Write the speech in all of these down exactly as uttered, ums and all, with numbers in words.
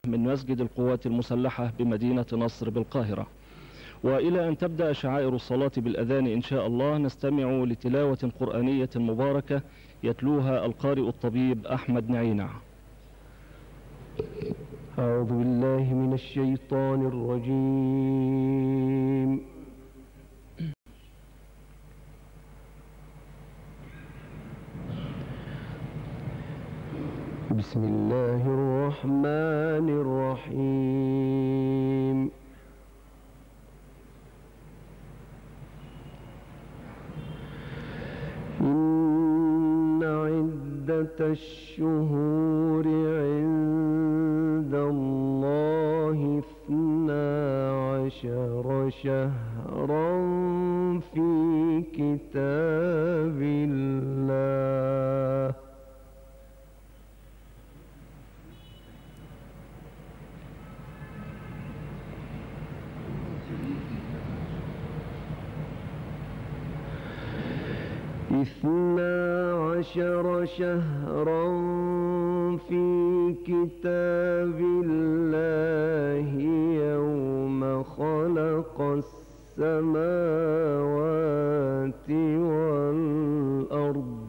من مسجد القوات المسلحة بمدينة نصر بالقاهرة. وإلى أن تبدأ شعائر الصلاة بالأذان إن شاء الله نستمع لتلاوة قرآنية مباركة يتلوها القارئ الطبيب أحمد نعينع. أعوذ بالله من الشيطان الرجيم. بسم الله الرحمن الرحيم. إن عدة الشهور عند الله اثنا عشر شهرا في كتاب الله اثنا عشر شهرا في كتاب الله يوم خلق السماوات والأرض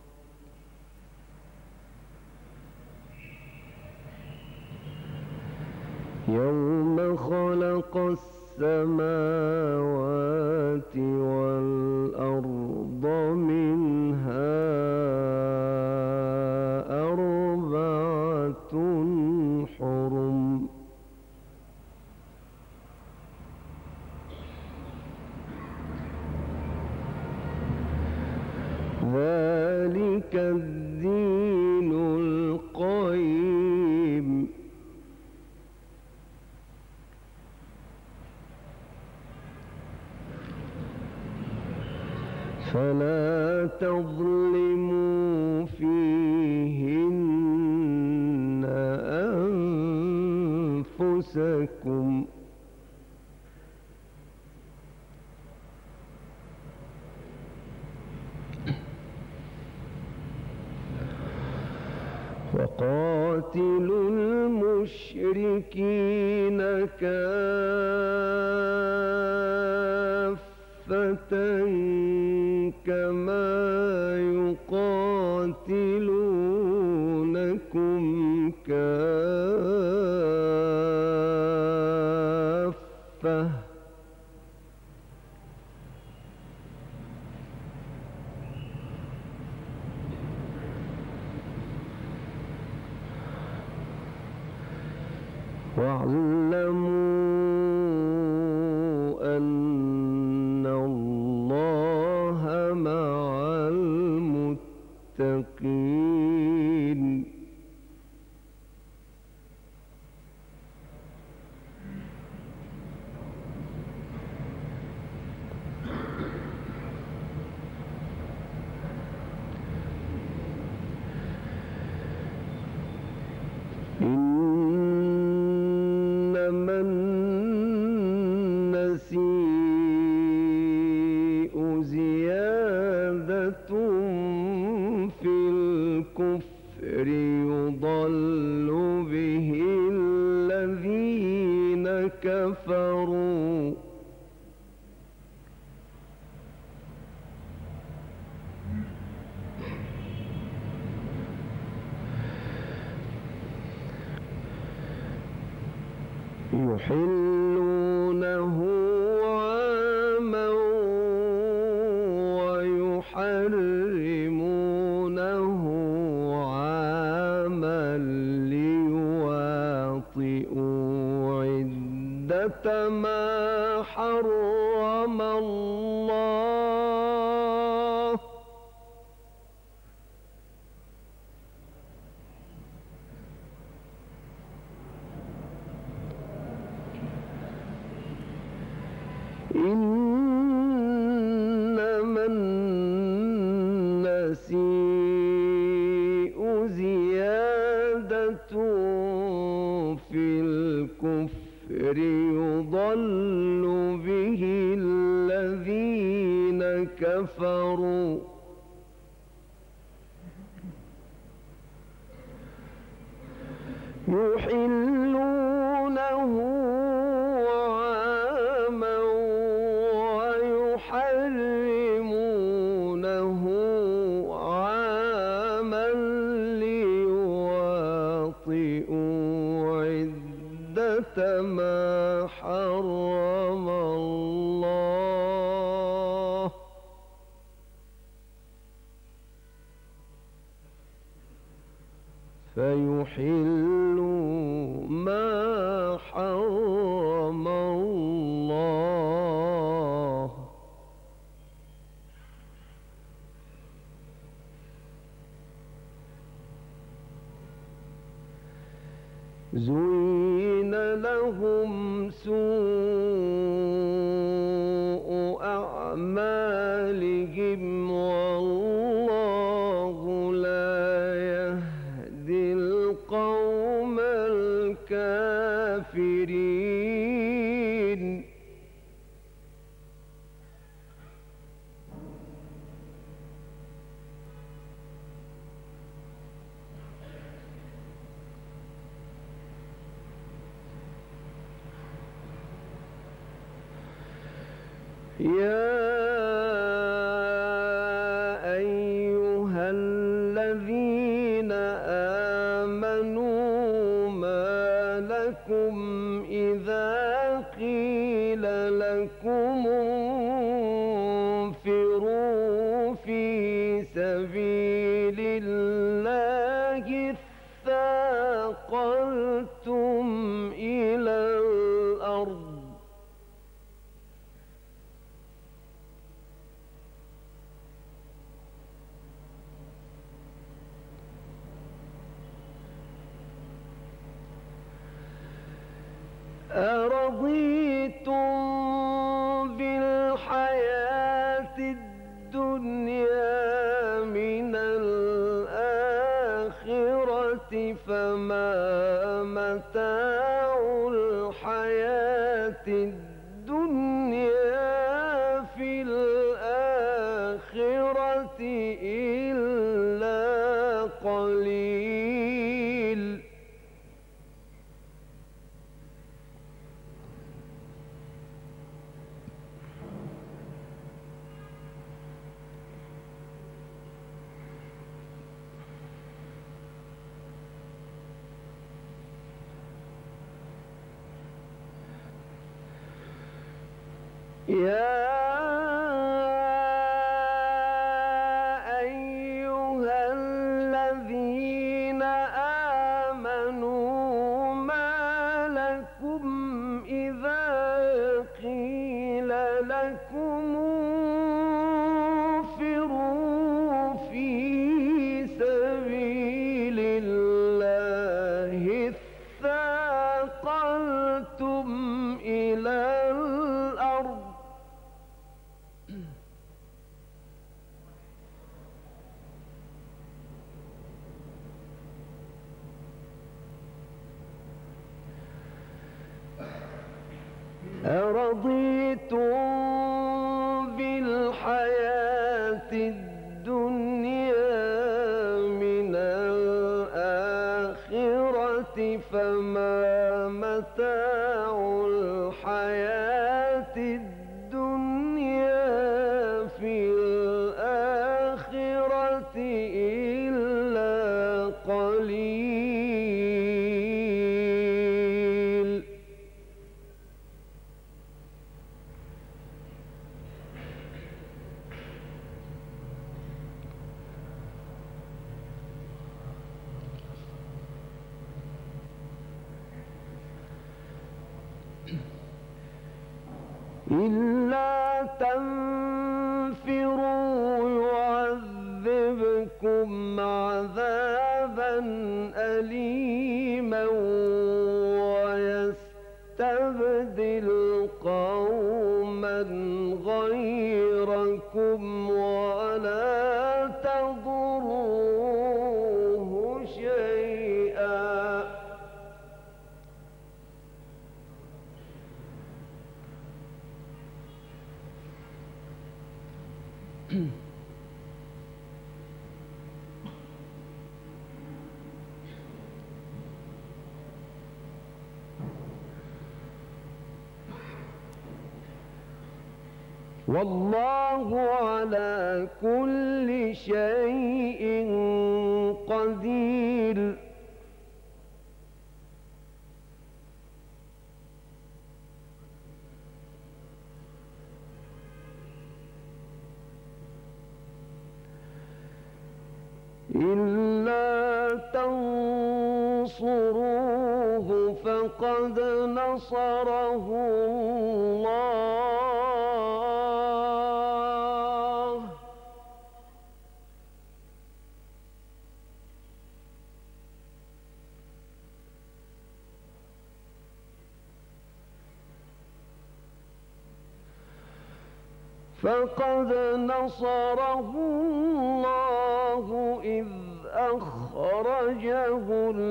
يوم خلق السماوات والأرض منها أربعة حرم ذلك الدين القيم فلا تظلموا فيهن أنفسكم وقاتلوا المشركين كافة كما يقاتلونكم كافة واعلموا أن الله مع المتقين إنما النسيء زيادة في الكفر يضل به الذين كفروا يحلونه عاما ويحرمونه عاما ليواطئوا عدة ما حرم الله إنما النسيء زيادة في الكفر يضل به الذين كفروا يحلونه عاما ويحرمونه عاما ليواطئوا عدة ما حرم الله فيحلوا ما حرم الله زين لهم سوء أعمالهم والله لا يهدي القوم الكافرين يا أيها الذين آمنوا ما لكم إذا قيل لكم انفروا في سبيل الله اثاقلتم إلى الأرض أرضيتم بالحياة الدنيا من الآخرة فما متاع الحياة الدنيا في الآخرة إلا قليل يا أيها الذين آمنوا ما لكم إذا قيل لكم انفروا في سبيل الله اثاقلتم إلى الأرض أرضيتم بالحياة الدنيا من الآخرة فما متاع الحياة الدنيا في الآخرة إلا قليل إلا تنفروا يعذبكم عذابا أليما ويستبدل قوما غيركم ولا تضروه شيئا والله على كل شيء قدير. إلا تنصروه فقد نصره الله. فقد نصره الله إذ أخرجه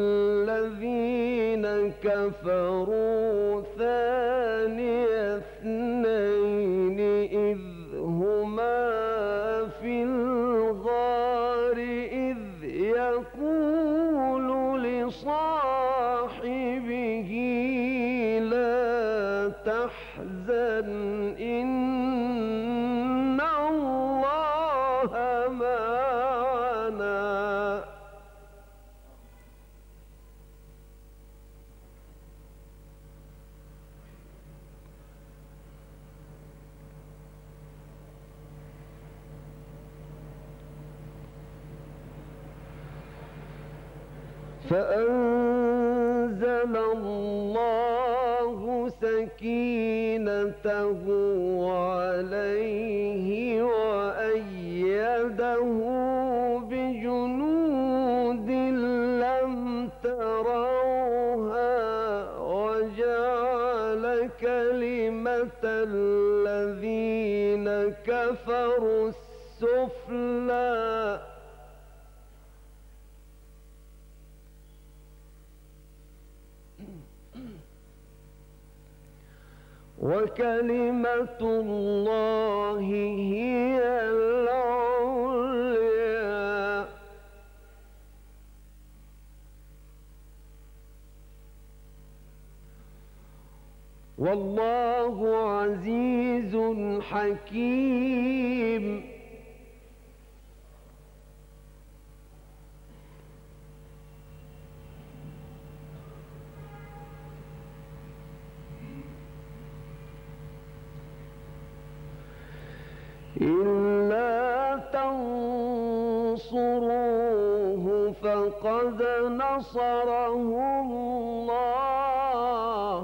الذين كفروا ثاني اثنين إذ هما في الغار إذ يقول لصاحبه لا تحزن إن الله معنا. فأنزل الله سكينته عليه وأيده بجنود لم تروها وجعل كلمة الذين كفروا السفلى وكلمة الله هي العليا. والله عزيز حكيم. إلا تنصروه فقد نصره الله.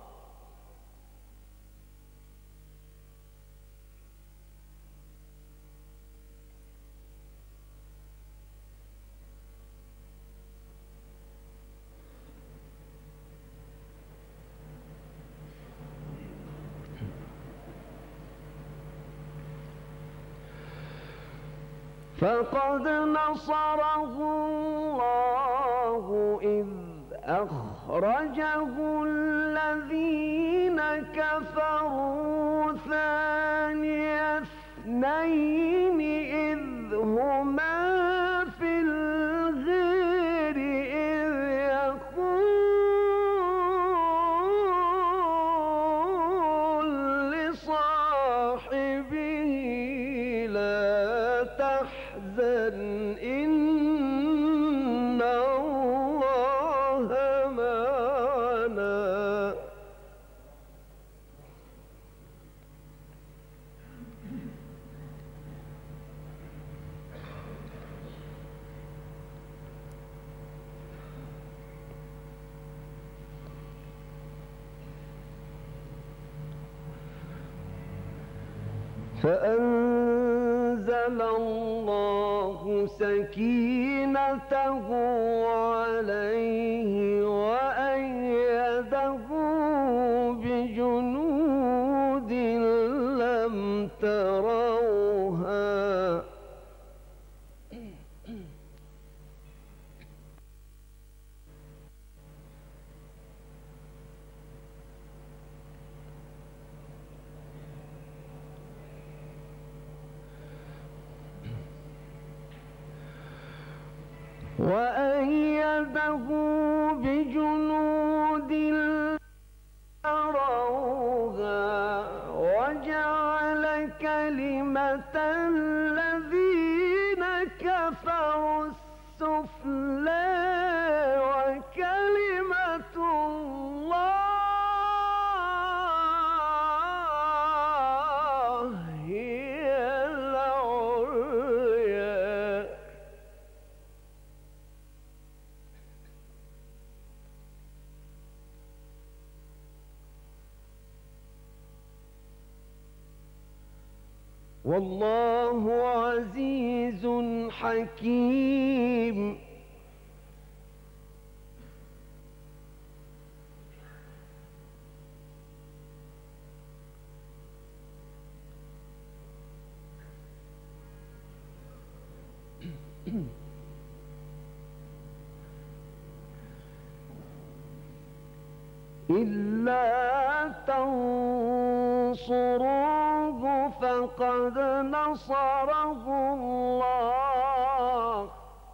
فقد نصره الله إذ أخرجه الذين كفروا ثاني اثنين إذ هما في الغار إذ يقول لصاحبه لا تحزن إن الله معنا. فأنزل الله سكينته عليه وأيده بجنود لم تروها وأيده بجنود لم تروها وجعل والله عزيز حكيم. إلا تنصروه فقد نصره الله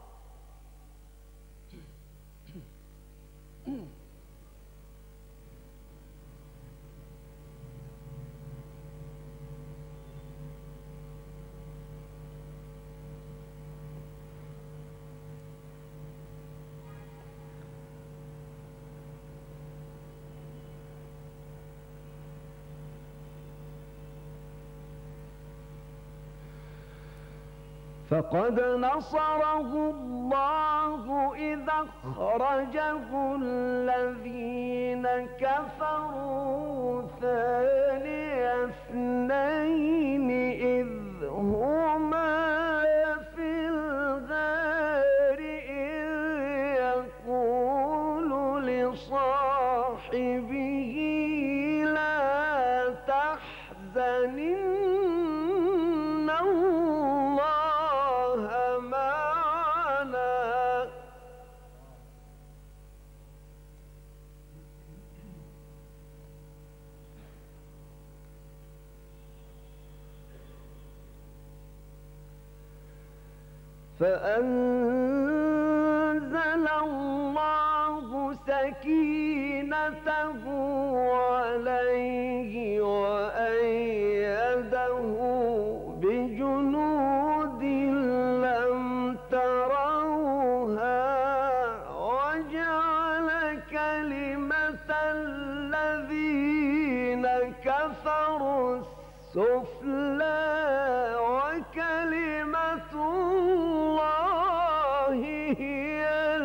فقد نصره الله إذا أخرجه الذين كفروا ثاني اثنين إذ هما في الغار إذ يقول لصاحبه لا تحزن فأنزل الله سكينته عليه وأيده بجنود لم تروها وجعل كلمة الذين كفروا السفلى وكلمة الله هي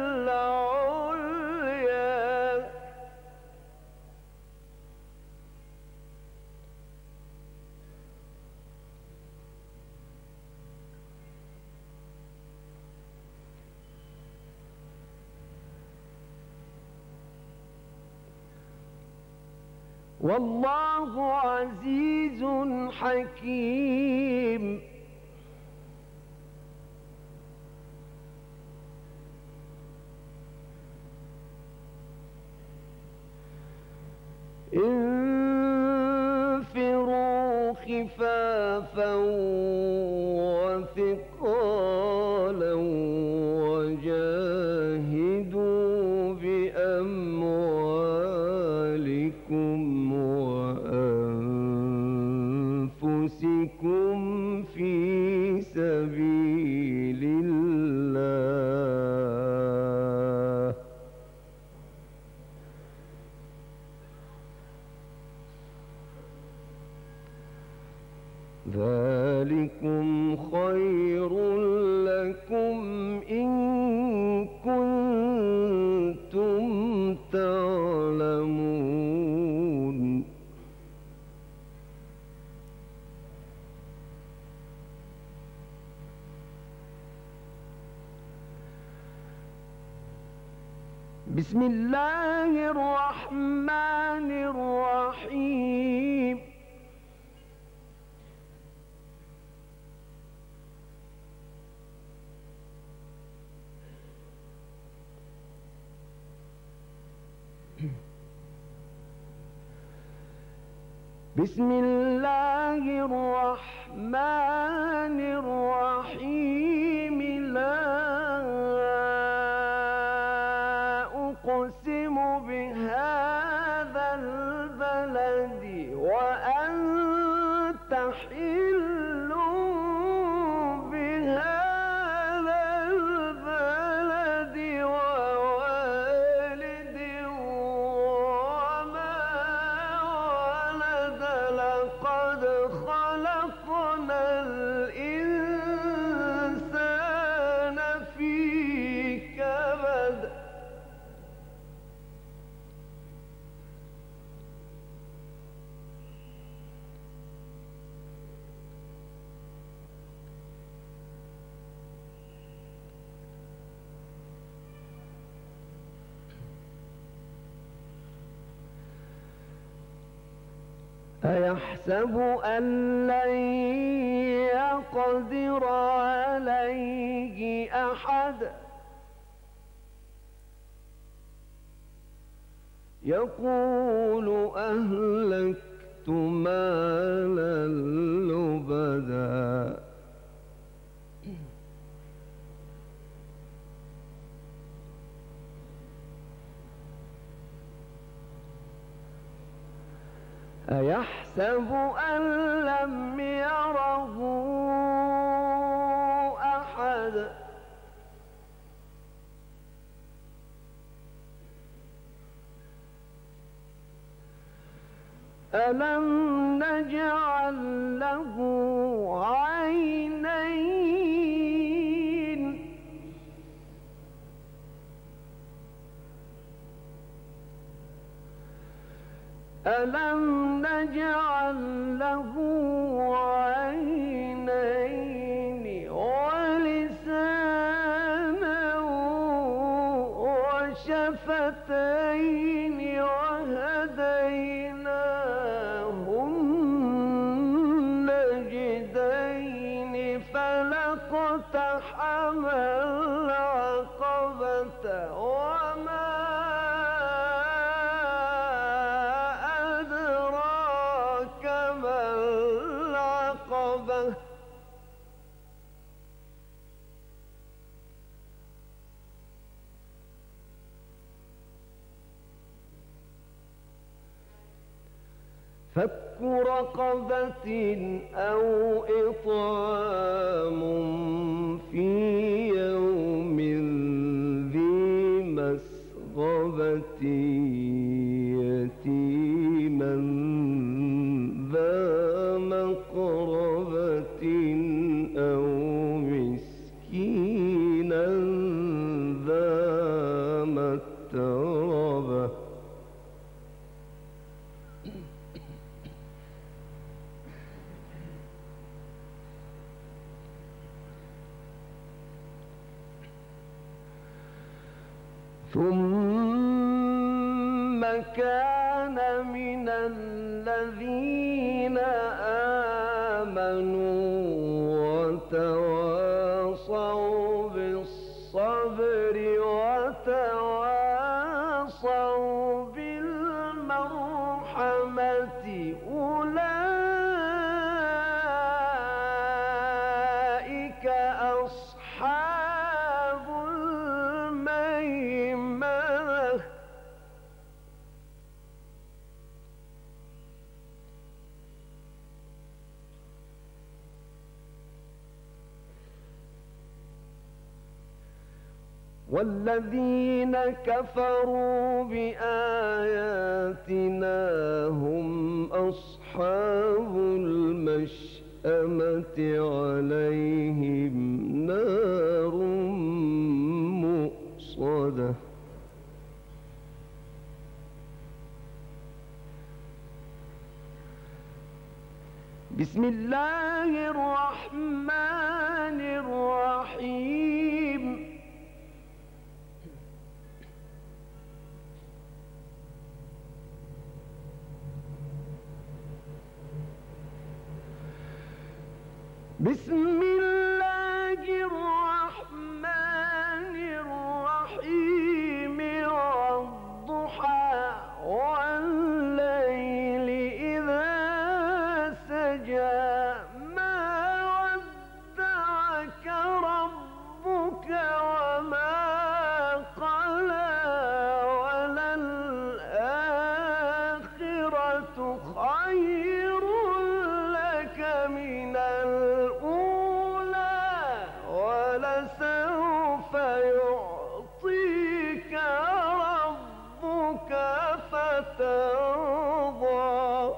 العليا. والله عزيز حكيم. انفروا خفافا وثقالا وجاهدوا بأموالكم وأنفسكم في سبيل الله ذلكم خير لكم إن كنتم تعلمون. بسم الله الرحمن الرحيم. بسم الله الرحمن الرحيم. لا أقسم بهذا البلد وأنت حل بهذا البلد ووالد وما ولد لقد خلقنا الإنسان في كبد. أيحسب أن لن يقدر عليه أحد يقول أهلكت مالا لبدا أيحسب أن لم يره أحد ألم نجعل له عينين ألم نجعل له عينين ولسانا وشفتين وهديناه النجدين فلاقتحم العقبة وما فك رقبة أو إطعام في يوم ذي مسغبة يتيما ذا مقربة أو مسكينا ذا متربة ثم كان من الذين آمنوا وتواصوا بالصبر وتواصوا بالمرحمة أولئك أصحاب الميمنة والذين كفروا بآياتنا هم أصحاب المشأمة عليهم نار مؤصدة بسم الله الرحمن الرحيم بسم الله الرحمن الرحيم والضحى والليل إذا سجى ما ودعك ربك وما قلى وللآخرة خير لك من الأولى ولسوف يعطيك ربك فترضى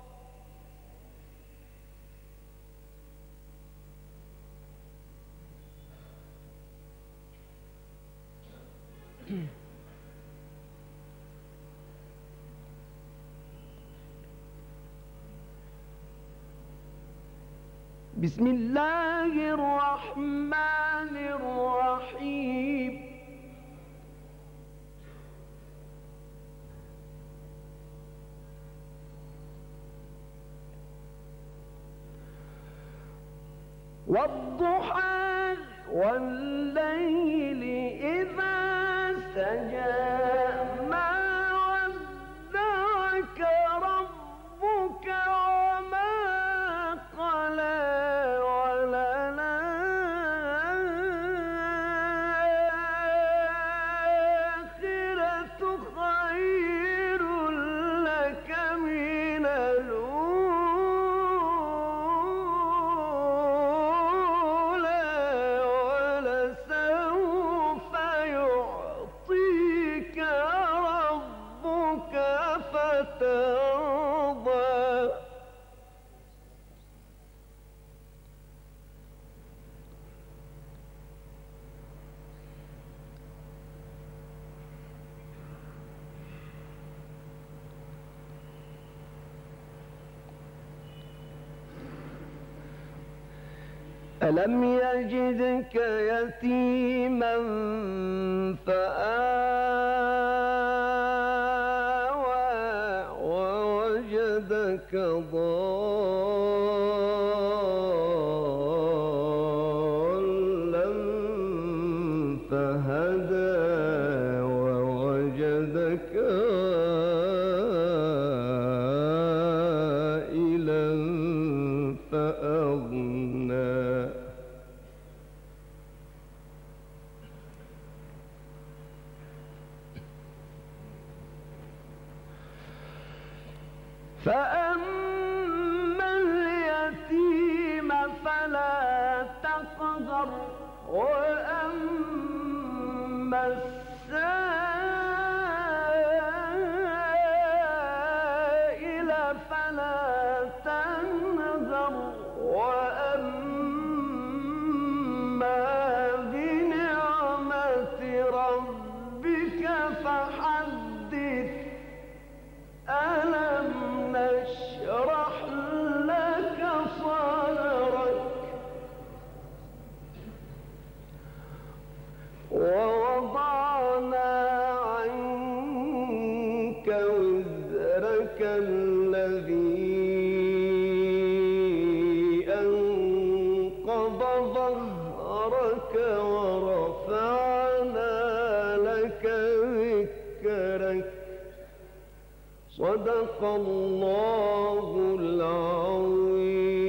بسم الله الرحمن الرحيم والضحى والليل إذا سجى ما ودعك ربك وما قلى وللآخرة خير لك من الأولى ولسوف يعطيك ربك فترضى. ألم يجدك يتيما فآوى ووجدك ضالا فهدى ووجدك عائلا فأغنى. فأما اليتيم فلا تقهر وأما السائل فلا تنهر وأما بنعمة ربك فحدث. ألم نشرح لك صدرك ووضعنا عنك وزرك الذي أنقض ظهرك ورفعنا لك ذكرك. صدق الله العظيم.